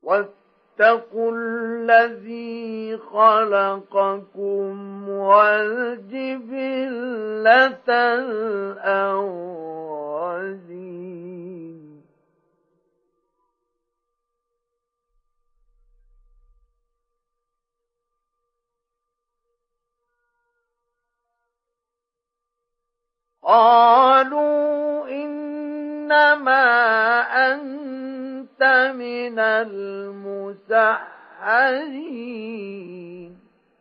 واتقوا الذي خلقكم والجبلة الأولين قالوا إنما أنت من المسحرين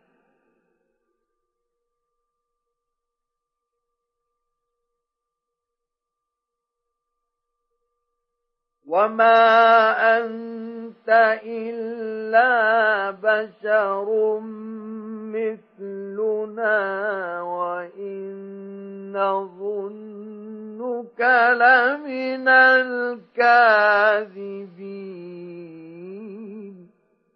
وما أنت إلا بشر مثلنا وإن نظنك لمن الكاذبين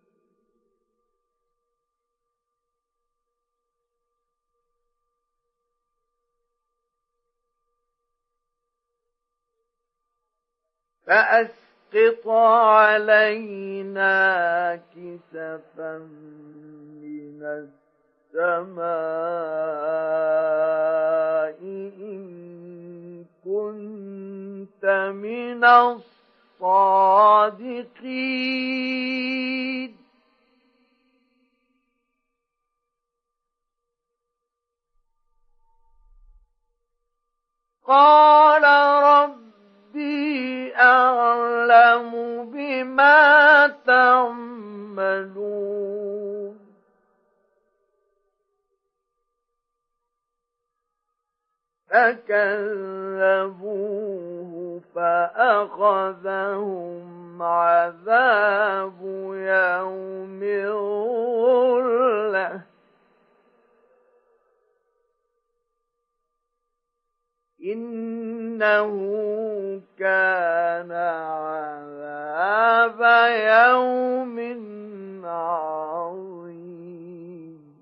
فأسقط علينا كسفا من السماء إن كنت من الصادقين قال ربي أعلم بما تعملون فكذبوه فأخذهم عذاب يوم الظلة إنه كان عذاب يوم عظيم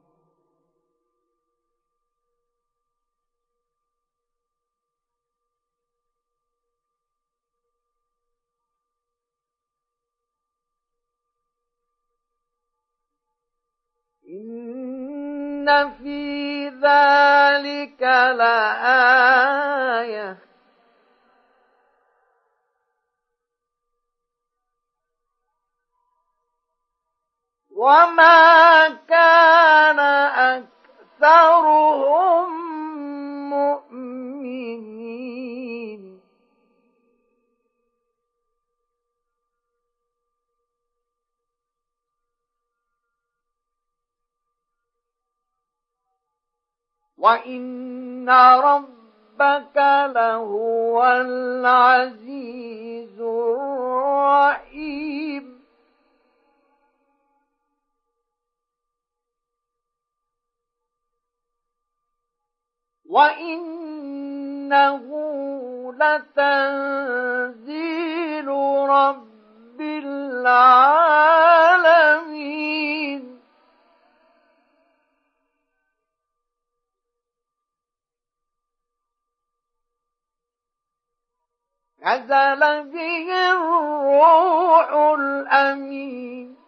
إن في ذلك لآية وما كان أكثرهم مؤمنين وإن ربك لهو العزيز الرحيم وإنه لتنزيل رب العالمين نزل به الروح الأمين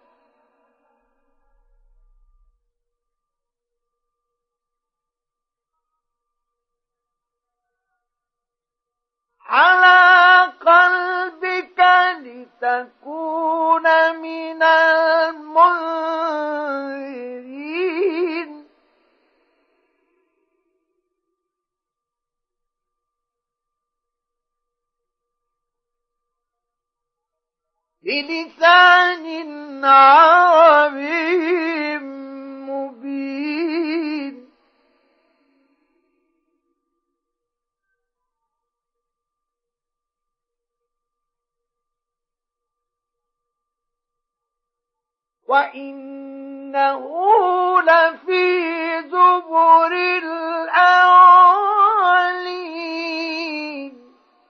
على قلبك لتكون من المنذرين بلسان عربي مبين وإنه لفي زبر الأولين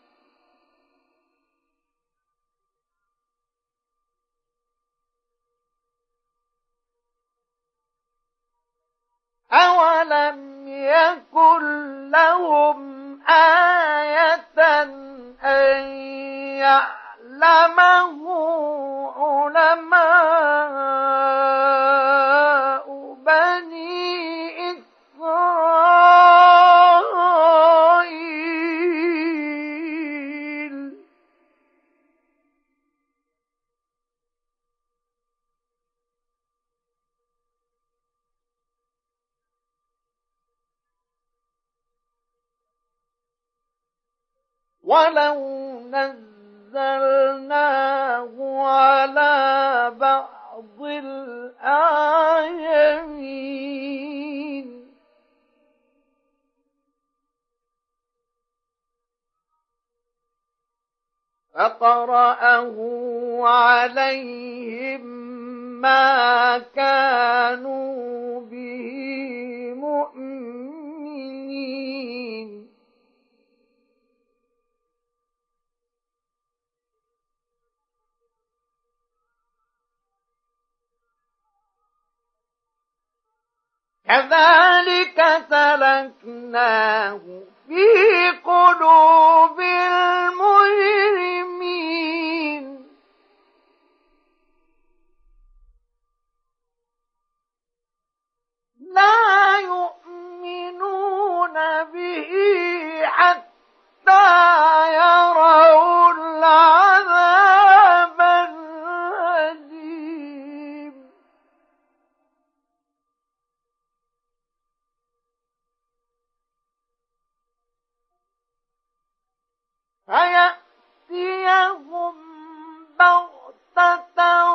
أولم يكن لهم آية أن يعلمه ولو نزلناه على بعض الأعجمين فقرأه عليهم ما كانوا به مؤمنين كذلك سلكناه في قلوب المجرمين لا يؤمنون به حتى يروا العذاب الأليم فيأتيهم بغتة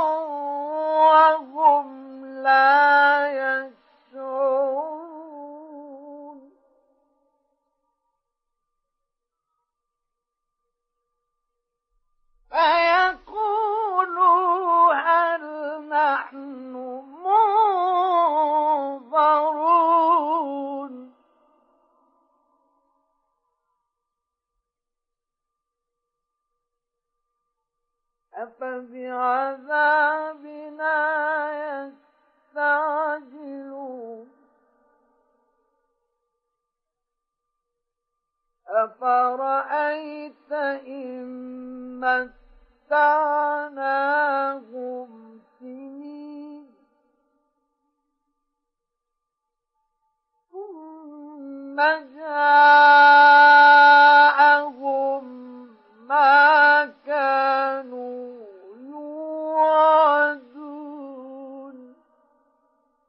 وهم لا يشعرون فيقولوا هل نحن منظرون أفبعذابنا يستعجلون أفرأيت إن متعناهم سنين ثم